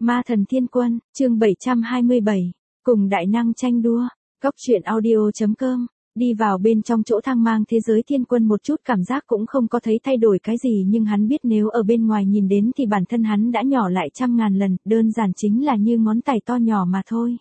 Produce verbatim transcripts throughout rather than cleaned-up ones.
Ma thần thiên quân, chương bảy trăm hai mươi bảy, cùng đại năng tranh đua, góc truyện audio chấm com, đi vào bên trong chỗ thang mang thế giới thiên quân một chút cảm giác cũng không có thấy thay đổi cái gì nhưng hắn biết nếu ở bên ngoài nhìn đến thì bản thân hắn đã nhỏ lại trăm ngàn lần, đơn giản chính là như ngón tay to nhỏ mà thôi.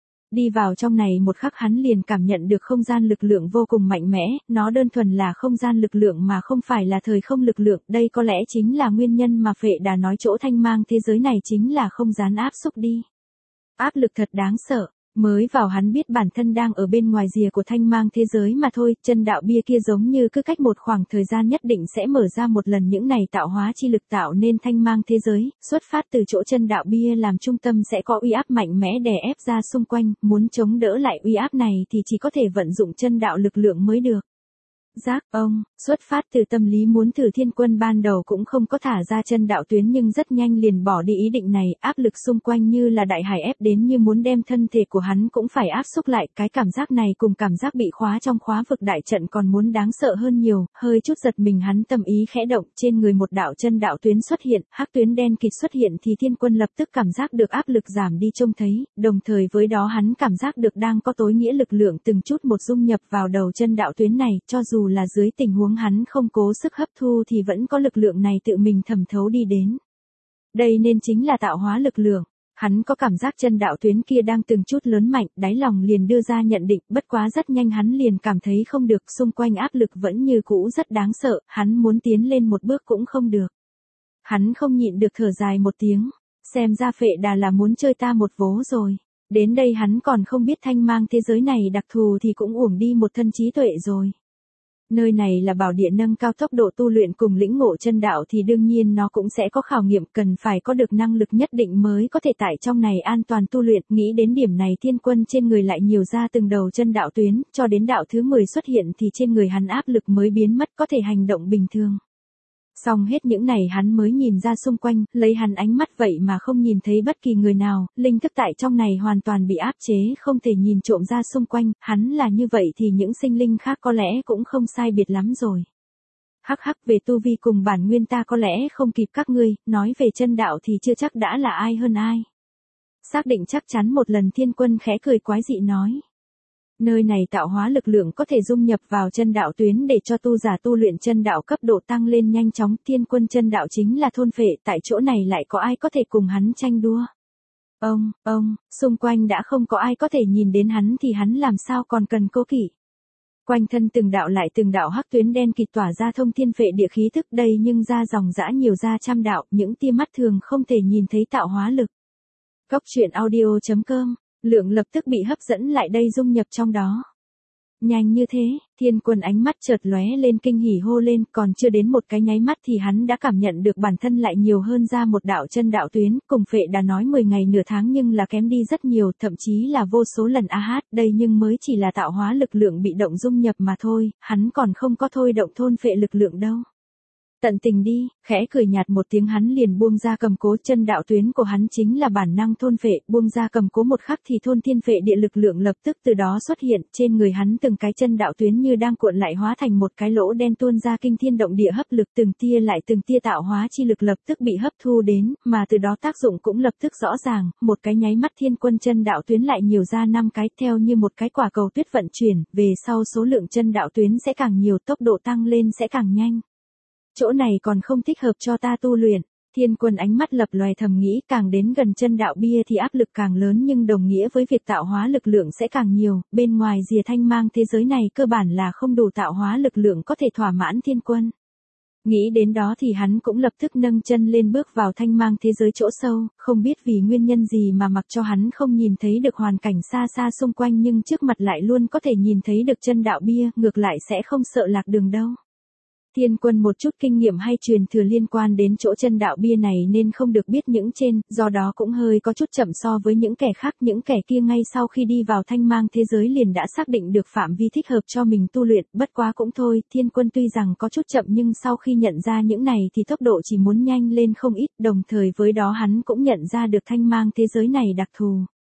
Đi vào trong này một khắc hắn liền cảm nhận được không gian lực lượng vô cùng mạnh mẽ, nó đơn thuần là không gian lực lượng mà không phải là thời không lực lượng, đây có lẽ chính là nguyên nhân mà Phệ Đà nói chỗ thanh mang thế giới này chính là không gian áp xúc đi. Áp lực thật đáng sợ, mới vào hắn biết bản thân đang ở bên ngoài rìa của thanh mang thế giới mà thôi, chân đạo bia kia giống như cứ cách một khoảng thời gian nhất định sẽ mở ra một lần những này tạo hóa chi lực tạo nên thanh mang thế giới, xuất phát từ chỗ chân đạo bia làm trung tâm sẽ có uy áp mạnh mẽ đè ép ra xung quanh, muốn chống đỡ lại uy áp này thì chỉ có thể vận dụng chân đạo lực lượng mới được. Giác ông, xuất phát từ tâm lý muốn thử thiên quân ban đầu cũng không có thả ra chân đạo tuyến nhưng rất nhanh liền bỏ đi ý định này, áp lực xung quanh như là đại hải ép đến như muốn đem thân thể của hắn cũng phải áp xúc lại, cái cảm giác này cùng cảm giác bị khóa trong khóa vực đại trận còn muốn đáng sợ hơn nhiều, hơi chút giật mình hắn tâm ý khẽ động, trên người một đạo chân đạo tuyến xuất hiện, hắc tuyến đen kịt xuất hiện thì thiên quân lập tức cảm giác được áp lực giảm đi trông thấy, đồng thời với đó hắn cảm giác được đang có tối nghĩa lực lượng từng chút một dung nhập vào đầu chân đạo tuyến này, cho dù là dưới tình huống hắn không cố sức hấp thu thì vẫn có lực lượng này tự mình thẩm thấu đi đến. Đây nên chính là tạo hóa lực lượng. Hắn có cảm giác chân đạo tuyến kia đang từng chút lớn mạnh, đáy lòng liền đưa ra nhận định, bất quá rất nhanh hắn liền cảm thấy không được, xung quanh áp lực vẫn như cũ rất đáng sợ, hắn muốn tiến lên một bước cũng không được. Hắn không nhịn được thở dài một tiếng, xem ra Phệ Đà là muốn chơi ta một vố rồi. Đến đây hắn còn không biết thanh mang thế giới này đặc thù thì cũng uổng đi một thân trí tuệ rồi. Nơi này là bảo địa nâng cao tốc độ tu luyện cùng lĩnh ngộ chân đạo thì đương nhiên nó cũng sẽ có khảo nghiệm, cần phải có được năng lực nhất định mới có thể tại trong này an toàn tu luyện, nghĩ đến điểm này thiên quân trên người lại nhiều ra từng đầu chân đạo tuyến, cho đến đạo thứ mười xuất hiện thì trên người hắn áp lực mới biến mất có thể hành động bình thường. Xong hết những này hắn mới nhìn ra xung quanh, lấy hắn ánh mắt vậy mà không nhìn thấy bất kỳ người nào, linh thức tại trong này hoàn toàn bị áp chế không thể nhìn trộm ra xung quanh, hắn là như vậy thì những sinh linh khác có lẽ cũng không sai biệt lắm rồi. Hắc hắc về tu vi cùng bản nguyên ta có lẽ không kịp các ngươi, nói về chân đạo thì chưa chắc đã là ai hơn ai. Xác định chắc chắn một lần thiên quân khẽ cười quái dị nói. Nơi này tạo hóa lực lượng có thể dung nhập vào chân đạo tuyến để cho tu giả tu luyện chân đạo cấp độ tăng lên nhanh chóng, thiên quân chân đạo chính là thôn phệ, tại chỗ này lại có ai có thể cùng hắn tranh đua. Ông, ông, xung quanh đã không có ai có thể nhìn đến hắn thì hắn làm sao còn cần cố kỵ. Quanh thân từng đạo lại từng đạo hắc tuyến đen kịt tỏa ra thông thiên phệ địa khí thức đây nhưng ra dòng dã nhiều ra trăm đạo, những tia mắt thường không thể nhìn thấy tạo hóa lực. Góc truyện audio chấm com, lượng lập tức bị hấp dẫn lại đây dung nhập trong đó. Nhanh như thế, thiên quân ánh mắt chợt lóe lên kinh hỉ hô lên, còn chưa đến một cái nháy mắt thì hắn đã cảm nhận được bản thân lại nhiều hơn ra một đạo chân đạo tuyến, cùng Phệ Đà nói mười ngày nửa tháng nhưng là kém đi rất nhiều, thậm chí là vô số lần a hát, đây nhưng mới chỉ là tạo hóa lực lượng bị động dung nhập mà thôi, hắn còn không có thôi động thôn phệ lực lượng đâu. Tận tình đi, khẽ cười nhạt một tiếng hắn liền buông ra cầm cố, chân đạo tuyến của hắn chính là bản năng thôn phệ, buông ra cầm cố một khắc thì thôn thiên phệ địa lực lượng lập tức từ đó xuất hiện, trên người hắn từng cái chân đạo tuyến như đang cuộn lại hóa thành một cái lỗ đen tuôn ra kinh thiên động địa hấp lực, từng tia lại từng tia tạo hóa chi lực lập tức bị hấp thu đến, mà từ đó tác dụng cũng lập tức rõ ràng, một cái nháy mắt thiên quân chân đạo tuyến lại nhiều ra năm cái, theo như một cái quả cầu tuyết vận chuyển, về sau số lượng chân đạo tuyến sẽ càng nhiều, tốc độ tăng lên sẽ càng nhanh. Chỗ này còn không thích hợp cho ta tu luyện, thiên quân ánh mắt lập loè thầm nghĩ, càng đến gần chân đạo bia thì áp lực càng lớn nhưng đồng nghĩa với việc tạo hóa lực lượng sẽ càng nhiều, bên ngoài rìa thanh mang thế giới này cơ bản là không đủ tạo hóa lực lượng có thể thỏa mãn thiên quân. Nghĩ đến đó thì hắn cũng lập tức nâng chân lên bước vào thanh mang thế giới chỗ sâu, không biết vì nguyên nhân gì mà mặc cho hắn không nhìn thấy được hoàn cảnh xa xa xung quanh nhưng trước mặt lại luôn có thể nhìn thấy được chân đạo bia, ngược lại sẽ không sợ lạc đường đâu. Thiên quân một chút kinh nghiệm hay truyền thừa liên quan đến chỗ chân đạo bia này nên không được biết những trên, do đó cũng hơi có chút chậm so với những kẻ khác, những kẻ kia ngay sau khi đi vào thanh mang thế giới liền đã xác định được phạm vi thích hợp cho mình tu luyện, bất quá cũng thôi, thiên quân tuy rằng có chút chậm nhưng sau khi nhận ra những này thì tốc độ chỉ muốn nhanh lên không ít, đồng thời với đó hắn cũng nhận ra được thanh mang thế giới này đặc thù.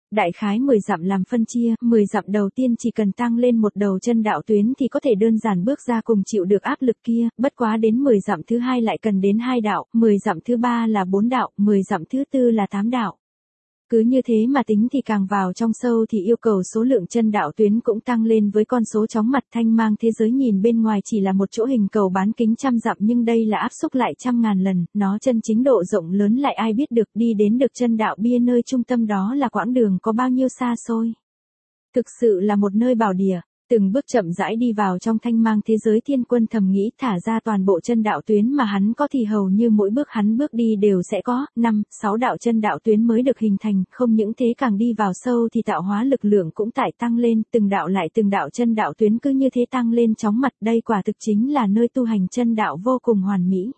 Đại khái mười dặm làm phân chia, mười dặm đầu tiên chỉ cần tăng lên một đầu chân đạo tuyến thì có thể đơn giản bước ra cùng chịu được áp lực kia, bất quá đến mười dặm thứ hai lại cần đến hai đạo, mười dặm thứ ba là bốn đạo, mười dặm thứ tư là tám đạo. Cứ như thế mà tính thì càng vào trong sâu thì yêu cầu số lượng chân đạo tuyến cũng tăng lên với con số chóng mặt. Thanh mang thế giới nhìn bên ngoài chỉ là một chỗ hình cầu bán kính trăm dặm nhưng đây là áp xúc lại trăm ngàn lần, nó chân chính độ rộng lớn lại ai biết được, đi đến được chân đạo bia nơi trung tâm đó là quãng đường có bao nhiêu xa xôi. Thực sự là một nơi bảo địa. Từng bước chậm rãi đi vào trong thanh mang thế giới, Thiên Quân thầm nghĩ thả ra toàn bộ chân đạo tuyến mà hắn có thì hầu như mỗi bước hắn bước đi đều sẽ có năm, sáu đạo chân đạo tuyến mới được hình thành, không những thế càng đi vào sâu thì tạo hóa lực lượng cũng tại tăng lên, từng đạo lại từng đạo chân đạo tuyến cứ như thế tăng lên chóng mặt, đây quả thực chính là nơi tu hành chân đạo vô cùng hoàn mỹ.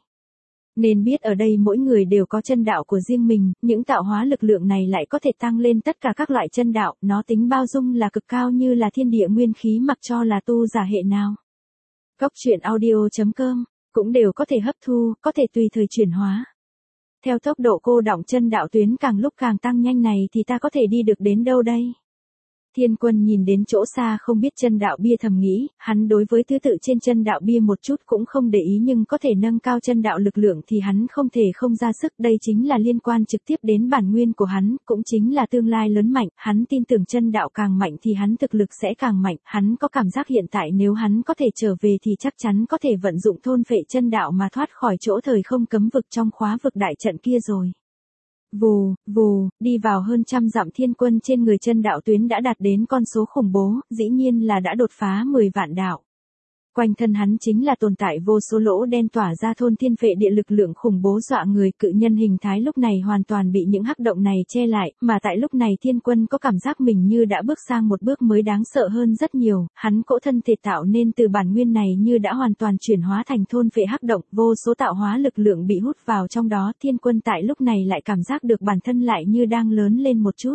Nên biết ở đây mỗi người đều có chân đạo của riêng mình, những tạo hóa lực lượng này lại có thể tăng lên tất cả các loại chân đạo, nó tính bao dung là cực cao như là thiên địa nguyên khí mặc cho là tu giả hệ nào. Cốc truyện audio chấm com cũng đều có thể hấp thu, có thể tùy thời chuyển hóa. Theo tốc độ cô đọng chân đạo tuyến càng lúc càng tăng nhanh này thì ta có thể đi được đến đâu đây? Thiên Quân nhìn đến chỗ xa không biết chân đạo bia thầm nghĩ, hắn đối với thứ tự trên chân đạo bia một chút cũng không để ý nhưng có thể nâng cao chân đạo lực lượng thì hắn không thể không ra sức, đây chính là liên quan trực tiếp đến bản nguyên của hắn, cũng chính là tương lai lớn mạnh, hắn tin tưởng chân đạo càng mạnh thì hắn thực lực sẽ càng mạnh, hắn có cảm giác hiện tại nếu hắn có thể trở về thì chắc chắn có thể vận dụng thôn phệ chân đạo mà thoát khỏi chỗ thời không cấm vực trong khóa vực đại trận kia rồi. Vù, vù, đi vào hơn trăm dặm, Thiên Quân trên người chân đạo tuyến đã đạt đến con số khủng bố, dĩ nhiên là đã đột phá mười vạn đạo. Quanh thân hắn chính là tồn tại vô số lỗ đen tỏa ra thôn thiên phệ địa lực lượng khủng bố dọa người, cự nhân hình thái lúc này hoàn toàn bị những hắc động này che lại, mà tại lúc này Thiên Quân có cảm giác mình như đã bước sang một bước mới đáng sợ hơn rất nhiều, hắn cỗ thân thể tạo nên từ bản nguyên này như đã hoàn toàn chuyển hóa thành thôn phệ hắc động, vô số tạo hóa lực lượng bị hút vào trong đó, Thiên Quân tại lúc này lại cảm giác được bản thân lại như đang lớn lên một chút.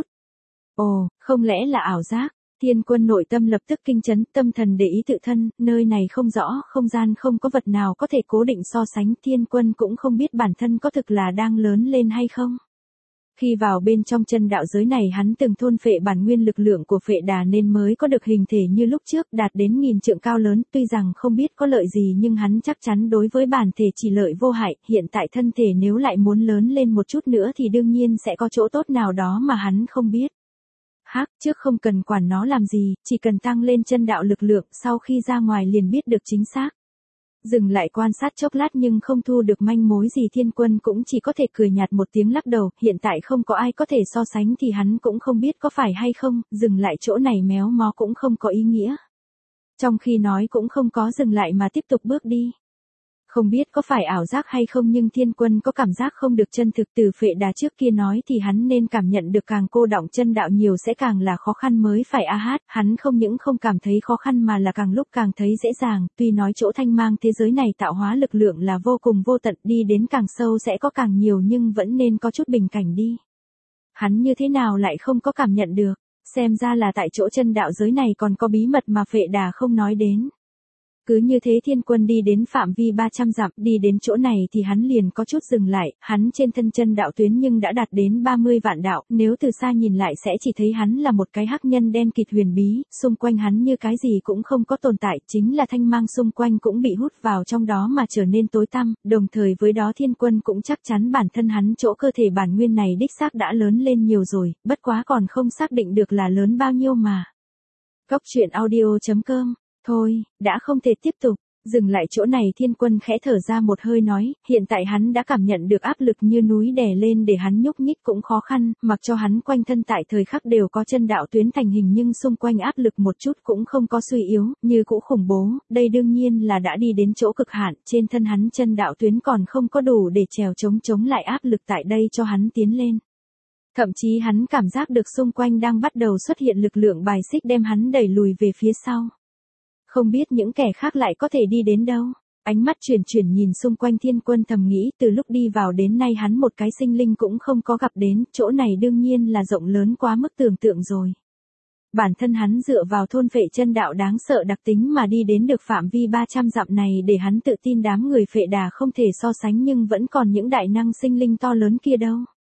Ồ, không lẽ là ảo giác? Thiên Quân nội tâm lập tức kinh chấn, tâm thần để ý tự thân, nơi này không rõ, không gian không có vật nào có thể cố định so sánh, Thiên Quân cũng không biết bản thân có thực là đang lớn lên hay không. Khi vào bên trong chân đạo giới này hắn từng thôn phệ bản nguyên lực lượng của phệ đà nên mới có được hình thể như lúc trước đạt đến nghìn trượng cao lớn, tuy rằng không biết có lợi gì nhưng hắn chắc chắn đối với bản thể chỉ lợi vô hại, hiện tại thân thể nếu lại muốn lớn lên một chút nữa thì đương nhiên sẽ có chỗ tốt nào đó mà hắn không biết. Hắc, trước không cần quản nó làm gì, chỉ cần tăng lên chân đạo lực lượng, sau khi ra ngoài liền biết được chính xác. Dừng lại quan sát chốc lát nhưng không thu được manh mối gì, Thiên Quân cũng chỉ có thể cười nhạt một tiếng lắc đầu, hiện tại không có ai có thể so sánh thì hắn cũng không biết có phải hay không, dừng lại chỗ này méo mó cũng không có ý nghĩa. Trong khi nói cũng không có dừng lại mà tiếp tục bước đi. Không biết có phải ảo giác hay không nhưng Thiên Quân có cảm giác không được chân thực, từ phệ đà trước kia nói thì hắn nên cảm nhận được càng cô đọng chân đạo nhiều sẽ càng là khó khăn mới phải a hát, hắn không những không cảm thấy khó khăn mà là càng lúc càng thấy dễ dàng, tuy nói chỗ thanh mang thế giới này tạo hóa lực lượng là vô cùng vô tận, đi đến càng sâu sẽ có càng nhiều nhưng vẫn nên có chút bình cảnh đi. Hắn như thế nào lại không có cảm nhận được, xem ra là tại chỗ chân đạo giới này còn có bí mật mà phệ đà không nói đến. Cứ như thế Thiên Quân đi đến phạm vi ba trăm dặm, đi đến chỗ này thì hắn liền có chút dừng lại, hắn trên thân chân đạo tuyến nhưng đã đạt đến ba mươi vạn đạo, nếu từ xa nhìn lại sẽ chỉ thấy hắn là một cái hắc nhân đen kịt huyền bí, xung quanh hắn như cái gì cũng không có tồn tại, chính là thanh mang xung quanh cũng bị hút vào trong đó mà trở nên tối tăm, đồng thời với đó Thiên Quân cũng chắc chắn bản thân hắn chỗ cơ thể bản nguyên này đích xác đã lớn lên nhiều rồi, bất quá còn không xác định được là lớn bao nhiêu mà. Cốc truyện audio chấm com Thôi, đã không thể tiếp tục, dừng lại chỗ này Thiên Quân khẽ thở ra một hơi nói, hiện tại hắn đã cảm nhận được áp lực như núi đè lên để hắn nhúc nhích cũng khó khăn, mặc cho hắn quanh thân tại thời khắc đều có chân đạo tuyến thành hình nhưng xung quanh áp lực một chút cũng không có suy yếu, như cũ khủng bố, đây đương nhiên là đã đi đến chỗ cực hạn, trên thân hắn chân đạo tuyến còn không có đủ để trèo chống chống lại áp lực tại đây cho hắn tiến lên. Thậm chí hắn cảm giác được xung quanh đang bắt đầu xuất hiện lực lượng bài xích đem hắn đẩy lùi về phía sau. Không biết những kẻ khác lại có thể đi đến đâu. Ánh mắt chuyển chuyển nhìn xung quanh Thiên Quân thầm nghĩ, từ lúc đi vào đến nay hắn một cái sinh linh cũng không có gặp đến, chỗ này đương nhiên là rộng lớn quá mức tưởng tượng rồi. Bản thân hắn dựa vào thôn phệ chân đạo đáng sợ đặc tính mà đi đến được phạm vi ba trăm dặm này để hắn tự tin đám người phệ đà không thể so sánh nhưng vẫn còn những đại năng sinh linh to lớn kia đâu.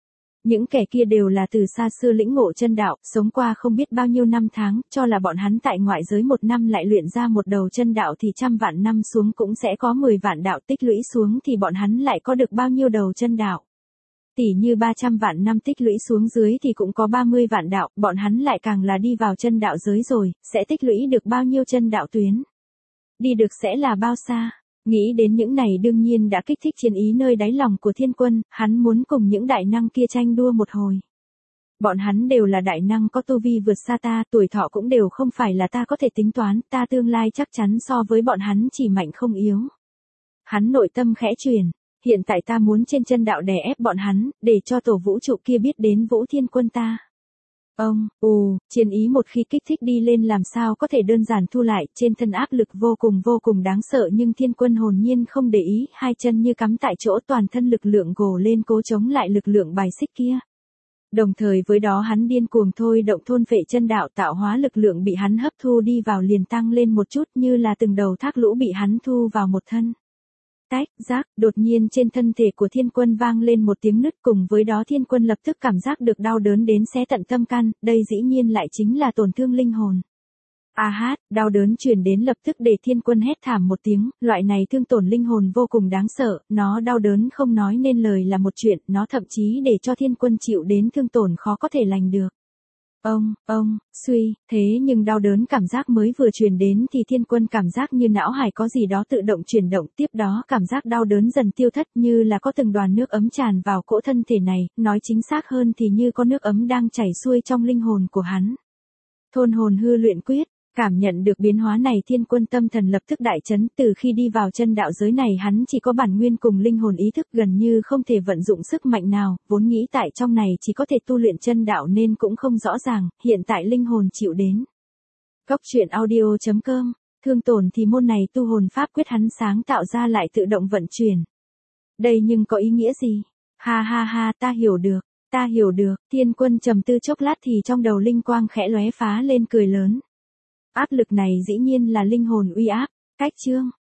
Những kẻ kia đều là từ xa xưa lĩnh ngộ chân đạo, sống qua không biết bao nhiêu năm tháng, cho là bọn hắn tại ngoại giới một năm lại luyện ra một đầu chân đạo thì trăm vạn năm xuống cũng sẽ có mười vạn đạo, tích lũy xuống thì bọn hắn lại có được bao nhiêu đầu chân đạo. Tỷ như ba trăm vạn năm tích lũy xuống dưới thì cũng có ba mươi vạn đạo, bọn hắn lại càng là đi vào chân đạo giới rồi, sẽ tích lũy được bao nhiêu chân đạo tuyến. Đi được sẽ là bao xa. Nghĩ đến những này đương nhiên đã kích thích chiến ý nơi đáy lòng của Thiên Quân, hắn muốn cùng những đại năng kia tranh đua một hồi. Bọn hắn đều là đại năng có tu vi vượt xa ta, tuổi thọ cũng đều không phải là ta có thể tính toán, ta tương lai chắc chắn so với bọn hắn chỉ mạnh không yếu. Hắn nội tâm khẽ chuyển, hiện tại ta muốn trên chân đạo đè ép bọn hắn, để cho tổ vũ trụ kia biết đến Vũ Thiên Quân ta. Ông, ù, chiến ý một khi kích thích đi lên làm sao có thể đơn giản thu lại, trên thân áp lực vô cùng vô cùng đáng sợ nhưng Thiên Quân hồn nhiên không để ý, hai chân như cắm tại chỗ toàn thân lực lượng gồ lên cố chống lại lực lượng bài xích kia. Đồng thời với đó hắn điên cuồng thôi động thôn phệ chân đạo tạo hóa lực lượng bị hắn hấp thu đi vào liền tăng lên một chút như là từng đầu thác lũ bị hắn thu vào một thân. Tách, rác, đột nhiên trên thân thể của Thiên Quân vang lên một tiếng nứt cùng với đó Thiên Quân lập tức cảm giác được đau đớn đến xé tận tâm can, đây dĩ nhiên lại chính là tổn thương linh hồn. A hát, đau đớn truyền đến lập tức để Thiên Quân hét thảm một tiếng, loại này thương tổn linh hồn vô cùng đáng sợ, nó đau đớn không nói nên lời là một chuyện, nó thậm chí để cho Thiên Quân chịu đến thương tổn khó có thể lành được. Ông, ông, suy, thế nhưng đau đớn cảm giác mới vừa truyền đến thì Thiên Quân cảm giác như não hải có gì đó tự động chuyển động, tiếp đó cảm giác đau đớn dần tiêu thất như là có từng đoàn nước ấm tràn vào cỗ thân thể này, nói chính xác hơn thì như có nước ấm đang chảy xuôi trong linh hồn của hắn. Thôn hồn hư luyện quyết, cảm nhận được biến hóa này Thiên Quân tâm thần lập tức đại chấn, từ khi đi vào chân đạo giới này hắn chỉ có bản nguyên cùng linh hồn ý thức gần như không thể vận dụng sức mạnh nào, vốn nghĩ tại trong này chỉ có thể tu luyện chân đạo nên cũng không rõ ràng, hiện tại linh hồn chịu đến. Góc truyện audio chấm com, thương tổn thì môn này tu hồn pháp quyết hắn sáng tạo ra lại tự động vận chuyển. Đây nhưng có ý nghĩa gì? Ha ha ha, ta hiểu được, ta hiểu được, Thiên Quân trầm tư chốc lát thì trong đầu linh quang khẽ lóe phá lên cười lớn. Áp lực này dĩ nhiên là linh hồn uy áp, cách chương.